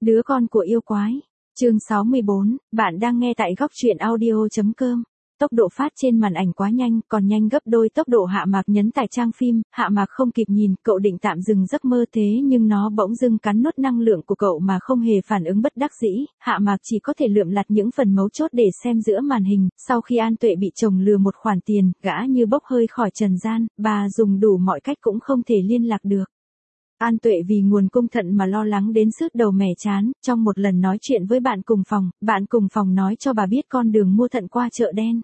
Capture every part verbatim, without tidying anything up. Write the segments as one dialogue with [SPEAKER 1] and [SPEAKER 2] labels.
[SPEAKER 1] Đứa con của yêu quái. Chương sáu mươi bốn, bạn đang nghe tại góc truyện audio.com. Tốc độ phát trên màn ảnh quá nhanh, còn nhanh gấp đôi tốc độ Hạ Mạc nhấn tải trang phim, Hạ Mạc không kịp nhìn, cậu định tạm dừng giấc mơ thế nhưng nó bỗng dưng cắn nuốt năng lượng của cậu mà không hề phản ứng bất đắc dĩ, Hạ Mạc chỉ có thể lượm lặt những phần mấu chốt để xem giữa màn hình, sau khi An Tuệ bị chồng lừa một khoản tiền, gã như bốc hơi khỏi trần gian, bà dùng đủ mọi cách cũng không thể liên lạc được. An Tuệ vì nguồn cung thận mà lo lắng đến sứt đầu mẻ chán, trong một lần nói chuyện với bạn cùng phòng, bạn cùng phòng nói cho bà biết con đường mua thận qua chợ đen.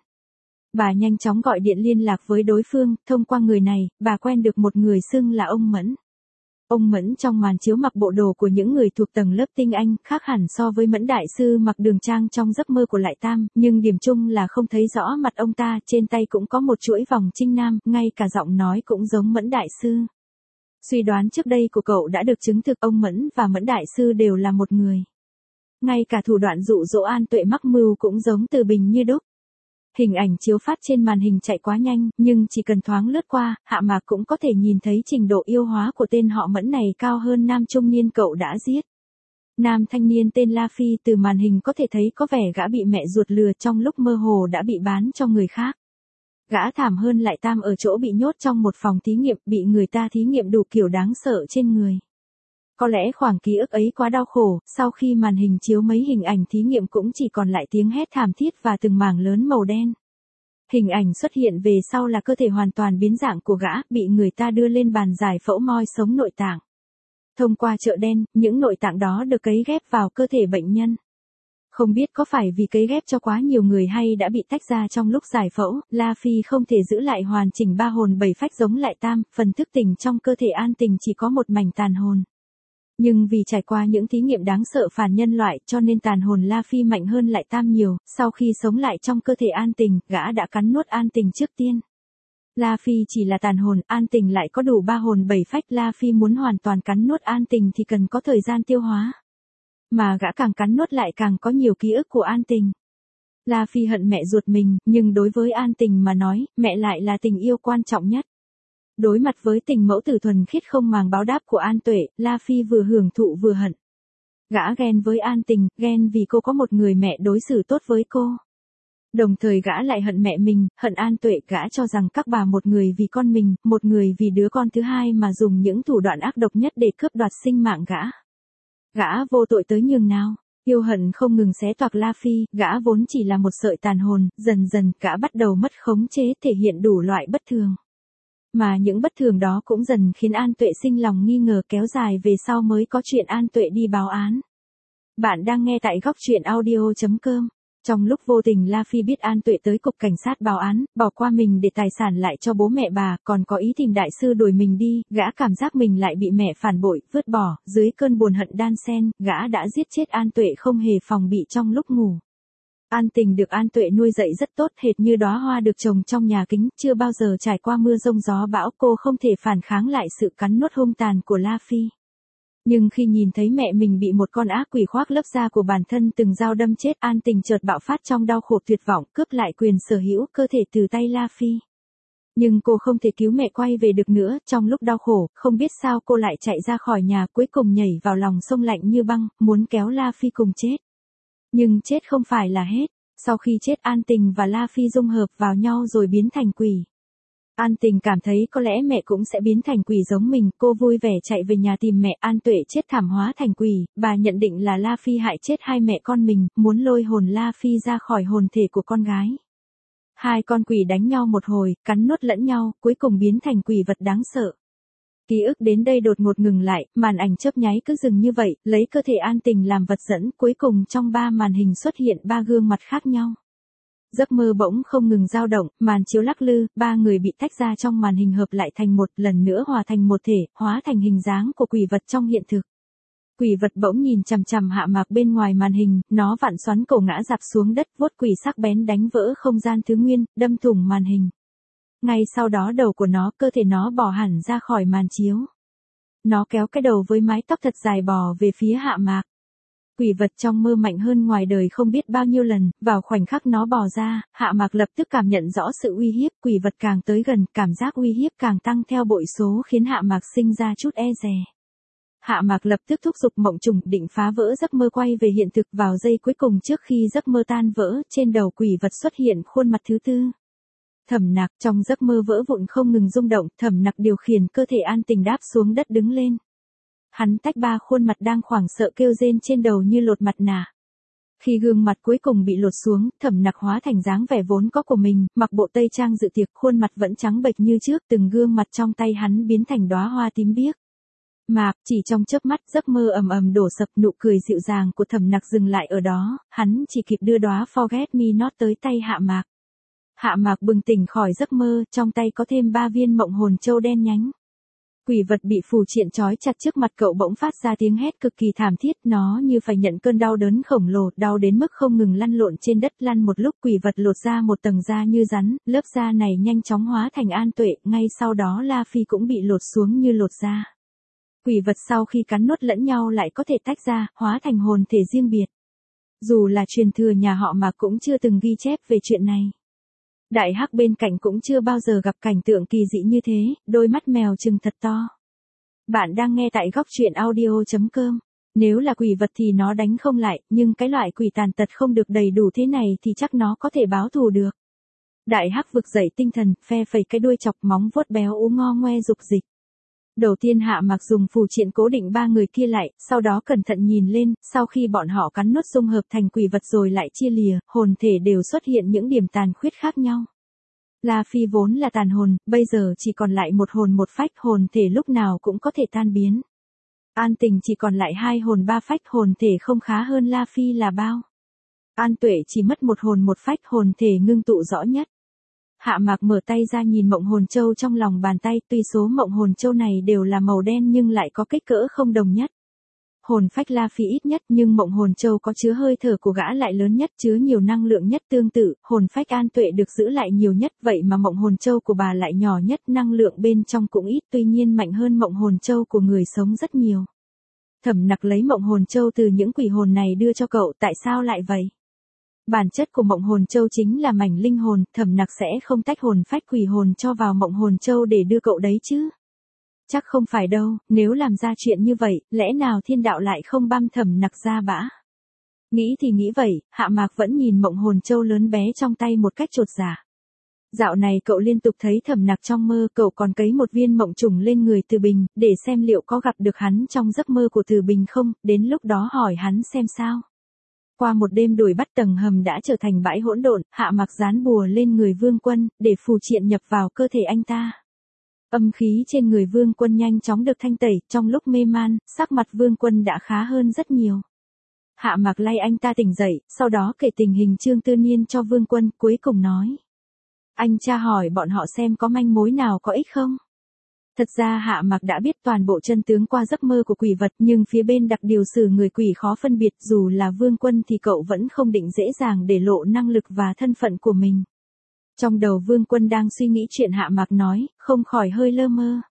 [SPEAKER 1] Bà nhanh chóng gọi điện liên lạc với đối phương, thông qua người này, bà quen được một người xưng là ông Mẫn. Ông Mẫn trong màn chiếu mặc bộ đồ của những người thuộc tầng lớp tinh anh, khác hẳn so với Mẫn đại sư mặc đường trang trong giấc mơ của Lại Tam, nhưng điểm chung là không thấy rõ mặt ông ta, trên tay cũng có một chuỗi vòng trinh nam, ngay cả giọng nói cũng giống Mẫn đại sư. Suy đoán trước đây của cậu đã được chứng thực, ông Mẫn và Mẫn đại sư đều là một người. Ngay cả thủ đoạn dụ dỗ An Tuệ mắc mưu cũng giống Từ Bình như đúc. Hình ảnh chiếu phát trên màn hình chạy quá nhanh, nhưng chỉ cần thoáng lướt qua, Hạ Mạc cũng có thể nhìn thấy trình độ yêu hóa của tên họ Mẫn này cao hơn nam trung niên cậu đã giết. Nam thanh niên tên La Phi từ màn hình có thể thấy có vẻ gã bị mẹ ruột lừa, trong lúc mơ hồ đã bị bán cho người khác. Gã thảm hơn Lại Tam ở chỗ bị nhốt trong một phòng thí nghiệm, bị người ta thí nghiệm đủ kiểu đáng sợ trên người. Có lẽ khoảng ký ức ấy quá đau khổ, sau khi màn hình chiếu mấy hình ảnh thí nghiệm cũng chỉ còn lại tiếng hét thảm thiết và từng mảng lớn màu đen. Hình ảnh xuất hiện về sau là cơ thể hoàn toàn biến dạng của gã, bị người ta đưa lên bàn giải phẫu moi sống nội tạng. Thông qua chợ đen, những nội tạng đó được cấy ghép vào cơ thể bệnh nhân. Không biết có phải vì cấy ghép cho quá nhiều người hay đã bị tách ra trong lúc giải phẫu, La Phi không thể giữ lại hoàn chỉnh ba hồn bảy phách giống Lại Tam, phần thức tỉnh trong cơ thể An Tình chỉ có một mảnh tàn hồn. Nhưng vì trải qua những thí nghiệm đáng sợ phản nhân loại cho nên tàn hồn La Phi mạnh hơn Lại Tam nhiều, sau khi sống lại trong cơ thể An Tình, gã đã cắn nuốt An Tình trước tiên. La Phi chỉ là tàn hồn, An Tình lại có đủ ba hồn bảy phách, La Phi muốn hoàn toàn cắn nuốt An Tình thì cần có thời gian tiêu hóa. Mà gã càng cắn nuốt lại càng có nhiều ký ức của An Tình. La Phi hận mẹ ruột mình, nhưng đối với An Tình mà nói, mẹ lại là tình yêu quan trọng nhất. Đối mặt với tình mẫu tử thuần khiết không màng báo đáp của An Tuệ, La Phi vừa hưởng thụ vừa hận. Gã ghen với An Tình, ghen vì cô có một người mẹ đối xử tốt với cô. Đồng thời gã lại hận mẹ mình, hận An Tuệ, gã cho rằng các bà một người vì con mình, một người vì đứa con thứ hai mà dùng những thủ đoạn ác độc nhất để cướp đoạt sinh mạng gã. Gã vô tội tới nhường nào, yêu hận không ngừng xé toạc La Phi, gã vốn chỉ là một sợi tàn hồn, dần dần gã bắt đầu mất khống chế, thể hiện đủ loại bất thường. Mà những bất thường đó cũng dần khiến An Tuệ sinh lòng nghi ngờ, kéo dài về sau mới có chuyện An Tuệ đi báo án. Bạn đang nghe tại góc truyện audio.com. Trong lúc vô tình La Phi biết An Tuệ tới cục cảnh sát báo án, bỏ qua mình để tài sản lại cho bố mẹ bà, còn có ý tìm đại sư đuổi mình đi, gã cảm giác mình lại bị mẹ phản bội, vứt bỏ, dưới cơn buồn hận đan xen, gã đã giết chết An Tuệ không hề phòng bị trong lúc ngủ. An Tình được An Tuệ nuôi dạy rất tốt, hệt như đóa hoa được trồng trong nhà kính, chưa bao giờ trải qua mưa giông gió bão, cô không thể phản kháng lại sự cắn nuốt hung tàn của La Phi. Nhưng khi nhìn thấy mẹ mình bị một con ác quỷ khoác lớp da của bản thân từng dao đâm chết, An Tình chợt bạo phát trong đau khổ tuyệt vọng, cướp lại quyền sở hữu cơ thể từ tay La Phi. Nhưng cô không thể cứu mẹ quay về được nữa, trong lúc đau khổ, không biết sao cô lại chạy ra khỏi nhà, cuối cùng nhảy vào lòng sông lạnh như băng, muốn kéo La Phi cùng chết. Nhưng chết không phải là hết, sau khi chết An Tình và La Phi dung hợp vào nhau rồi biến thành quỷ. An Tình cảm thấy có lẽ mẹ cũng sẽ biến thành quỷ giống mình, cô vui vẻ chạy về nhà tìm mẹ. An Tuệ chết thảm hóa thành quỷ, bà nhận định là La Phi hại chết hai mẹ con mình, muốn lôi hồn La Phi ra khỏi hồn thể của con gái. Hai con quỷ đánh nhau một hồi, cắn nuốt lẫn nhau, cuối cùng biến thành quỷ vật đáng sợ. Ký ức đến đây đột ngột ngừng lại, màn ảnh chớp nháy cứ dừng như vậy, lấy cơ thể An Tình làm vật dẫn, cuối cùng trong ba màn hình xuất hiện ba gương mặt khác nhau. Giấc mơ bỗng không ngừng dao động, màn chiếu lắc lư, ba người bị tách ra trong màn hình hợp lại thành một, lần nữa hòa thành một thể, hóa thành hình dáng của quỷ vật trong hiện thực. Quỷ vật bỗng nhìn chằm chằm Hạ Mạc bên ngoài màn hình, nó vặn xoắn cổ ngã rạp xuống đất, vuốt quỷ sắc bén đánh vỡ không gian thứ nguyên, đâm thủng màn hình. Ngay sau đó đầu của nó, cơ thể nó bò hẳn ra khỏi màn chiếu. Nó kéo cái đầu với mái tóc thật dài bò về phía Hạ Mạc. Quỷ vật trong mơ mạnh hơn ngoài đời không biết bao nhiêu lần, vào khoảnh khắc nó bò ra, Hạ Mạc lập tức cảm nhận rõ sự uy hiếp, quỷ vật càng tới gần, cảm giác uy hiếp càng tăng theo bội số khiến Hạ Mạc sinh ra chút e dè. Hạ Mạc lập tức thúc giục mộng trùng định phá vỡ giấc mơ quay về hiện thực vào giây cuối cùng trước khi giấc mơ tan vỡ, trên đầu quỷ vật xuất hiện khuôn mặt thứ tư. Thẩm Nặc trong giấc mơ vỡ vụn không ngừng rung động, Thẩm Nặc điều khiển cơ thể An Tình đáp xuống đất đứng lên. Hắn tách ba khuôn mặt đang hoảng sợ kêu rên trên đầu như lột mặt nạ. Khi gương mặt cuối cùng bị lột xuống, Thẩm Nặc hóa thành dáng vẻ vốn có của mình, mặc bộ tây trang dự tiệc, khuôn mặt vẫn trắng bệch như trước, từng gương mặt trong tay hắn biến thành đóa hoa tím biếc. Mạc, chỉ trong chớp mắt, giấc mơ ầm ầm đổ sập, nụ cười dịu dàng của Thẩm Nặc dừng lại ở đó, hắn chỉ kịp đưa đóa Forget Me Not tới tay Hạ Mạc. Hạ Mạc bừng tỉnh khỏi giấc mơ, trong tay có thêm ba viên mộng hồn châu đen nhánh. Quỷ vật bị phù triện trói chặt trước mặt cậu bỗng phát ra tiếng hét cực kỳ thảm thiết, nó như phải nhận cơn đau đớn khổng lồ, đau đến mức không ngừng lăn lộn trên đất. Lăn một lúc quỷ vật lột ra một tầng da như rắn, lớp da này nhanh chóng hóa thành An Tuệ, ngay sau đó La Phi cũng bị lột xuống như lột da. Quỷ vật sau khi cắn nuốt lẫn nhau lại có thể tách ra, hóa thành hồn thể riêng biệt. Dù là truyền thừa nhà họ mà cũng chưa từng ghi chép về chuyện này. Đại Hắc bên cạnh cũng chưa bao giờ gặp cảnh tượng kỳ dị như thế, đôi mắt mèo trừng thật to. Bạn đang nghe tại góc truyện audio chấm com. Nếu là quỷ vật thì nó đánh không lại, nhưng cái loại quỷ tàn tật không được đầy đủ thế này thì chắc nó có thể báo thù được. Đại Hắc vực dậy tinh thần, phe phẩy cái đuôi chọc móng vuốt béo ú ngo ngoe dục dịch. Đầu tiên Hạ Mạc dùng phù triện cố định ba người kia lại, sau đó cẩn thận nhìn lên, sau khi bọn họ cắn nuốt dung hợp thành quỷ vật rồi lại chia lìa, hồn thể đều xuất hiện những điểm tàn khuyết khác nhau. La Phi vốn là tàn hồn, bây giờ chỉ còn lại một hồn một phách, hồn thể lúc nào cũng có thể tan biến. An Tình chỉ còn lại hai hồn ba phách, hồn thể không khá hơn La Phi là bao. An Tuệ chỉ mất một hồn một phách, hồn thể ngưng tụ rõ nhất. Hạ Mạc mở tay ra nhìn mộng hồn châu trong lòng bàn tay, tuy số mộng hồn châu này đều là màu đen nhưng lại có kích cỡ không đồng nhất. Hồn phách La Phi ít nhất nhưng mộng hồn châu có chứa hơi thở của gã lại lớn nhất, chứa nhiều năng lượng nhất. Tương tự, hồn phách An Tuệ được giữ lại nhiều nhất, vậy mà mộng hồn châu của bà lại nhỏ nhất, năng lượng bên trong cũng ít, tuy nhiên mạnh hơn mộng hồn châu của người sống rất nhiều. Thẩm Nặc lấy mộng hồn châu từ những quỷ hồn này đưa cho cậu, tại sao lại vậy? Bản chất của mộng hồn châu chính là mảnh linh hồn, Thẩm Nặc sẽ không tách hồn phách quỷ hồn cho vào mộng hồn châu để đưa cậu đấy chứ. Chắc không phải đâu, nếu làm ra chuyện như vậy, lẽ nào thiên đạo lại không băm Thẩm Nặc ra bã? Nghĩ thì nghĩ vậy, Hạ Mạc vẫn nhìn mộng hồn châu lớn bé trong tay một cách chột dạ. Dạo này cậu liên tục thấy Thẩm Nặc trong mơ, cậu còn cấy một viên mộng trùng lên người Từ Bình, để xem liệu có gặp được hắn trong giấc mơ của Từ Bình không, đến lúc đó hỏi hắn xem sao. Qua một đêm đuổi bắt, tầng hầm đã trở thành bãi hỗn độn, Hạ Mạc dán bùa lên người Vương Quân, để phù triện nhập vào cơ thể anh ta. Âm khí trên người Vương Quân nhanh chóng được thanh tẩy, trong lúc mê man, sắc mặt Vương Quân đã khá hơn rất nhiều. Hạ Mạc lay anh ta tỉnh dậy, sau đó kể tình hình Trương Tư Niên cho Vương Quân, cuối cùng nói. Anh tra hỏi bọn họ xem có manh mối nào có ích không? Thật ra Hạ Mạc đã biết toàn bộ chân tướng qua giấc mơ của quỷ vật, nhưng phía bên đặc điều sử người quỷ khó phân biệt, dù là Vương Quân thì cậu vẫn không định dễ dàng để lộ năng lực và thân phận của mình. Trong đầu Vương Quân đang suy nghĩ chuyện Hạ Mạc nói, không khỏi hơi lơ mơ.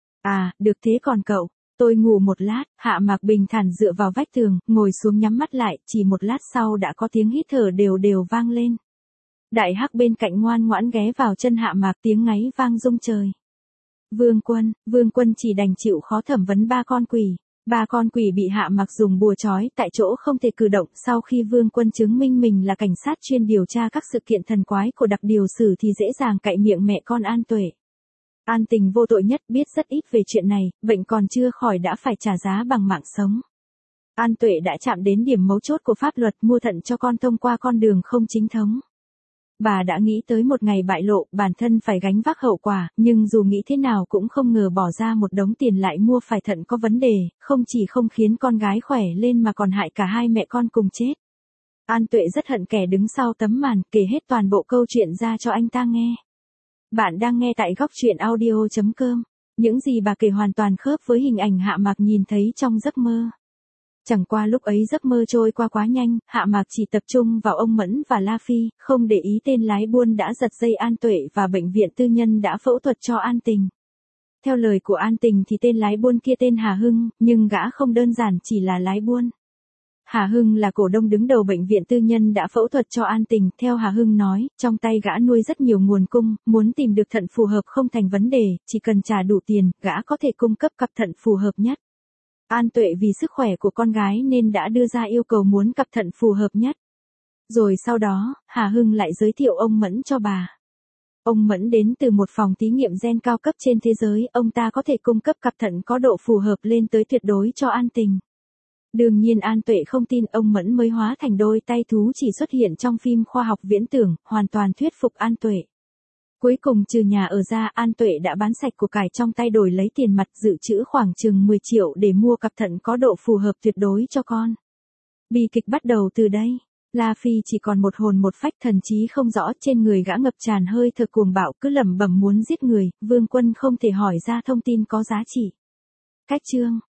[SPEAKER 1] À, được thế còn cậu, tôi ngủ một lát. Hạ Mạc bình thản dựa vào vách tường, ngồi xuống nhắm mắt lại, chỉ một lát sau đã có tiếng hít thở đều đều vang lên. Đại Hắc bên cạnh ngoan ngoãn ghé vào chân Hạ Mạc, tiếng ngáy vang rung trời. Vương Quân, Vương Quân chỉ đành chịu khó thẩm vấn ba con quỷ. Ba con quỷ bị Hạ Mạc dùng bùa trói tại chỗ không thể cử động, sau khi Vương Quân chứng minh mình là cảnh sát chuyên điều tra các sự kiện thần quái của đặc điều sử thì dễ dàng cạy miệng mẹ con An Tuệ. An Tình vô tội nhất, biết rất ít về chuyện này, bệnh còn chưa khỏi đã phải trả giá bằng mạng sống. An Tuệ đã chạm đến điểm mấu chốt của pháp luật, mua thận cho con thông qua con đường không chính thống. Bà đã nghĩ tới một ngày bại lộ, bản thân phải gánh vác hậu quả, nhưng dù nghĩ thế nào cũng không ngờ bỏ ra một đống tiền lại mua phải thận có vấn đề, không chỉ không khiến con gái khỏe lên mà còn hại cả hai mẹ con cùng chết. An Tuệ rất hận kẻ đứng sau tấm màn, kể hết toàn bộ câu chuyện ra cho anh ta nghe. Bạn đang nghe tại góc truyện audio chấm com. Những gì bà kể hoàn toàn khớp với hình ảnh Hạ Mạc nhìn thấy trong giấc mơ. Chẳng qua lúc ấy giấc mơ trôi qua quá nhanh, Hạ Mạc chỉ tập trung vào ông Mẫn và La Phi, không để ý tên lái buôn đã giật dây An Tuệ và bệnh viện tư nhân đã phẫu thuật cho An Tình. Theo lời của An Tình thì tên lái buôn kia tên Hà Hưng, nhưng gã không đơn giản chỉ là lái buôn. Hà Hưng là cổ đông đứng đầu bệnh viện tư nhân đã phẫu thuật cho An Tình, theo Hà Hưng nói, trong tay gã nuôi rất nhiều nguồn cung, muốn tìm được thận phù hợp không thành vấn đề, chỉ cần trả đủ tiền, gã có thể cung cấp cặp thận phù hợp nhất. An Tuệ vì sức khỏe của con gái nên đã đưa ra yêu cầu muốn cặp thận phù hợp nhất. Rồi sau đó, Hà Hưng lại giới thiệu ông Mẫn cho bà. Ông Mẫn đến từ một phòng thí nghiệm gen cao cấp trên thế giới, ông ta có thể cung cấp cặp thận có độ phù hợp lên tới tuyệt đối cho An Tình. Đương nhiên An Tuệ không tin ông Mẫn mới hóa thành đôi tay thú chỉ xuất hiện trong phim khoa học viễn tưởng, hoàn toàn thuyết phục An Tuệ. Cuối cùng trừ nhà ở ra, An Tuệ đã bán sạch của cải trong tay đổi lấy tiền mặt dự trữ khoảng chừng mười triệu để mua cặp thận có độ phù hợp tuyệt đối cho con. Bi kịch bắt đầu từ đây. La Phi chỉ còn một hồn một phách, thần trí không rõ, trên người gã ngập tràn hơi thở cuồng bạo, cứ lẩm bẩm muốn giết người. Vương Quân không thể hỏi ra thông tin có giá trị. Cách chương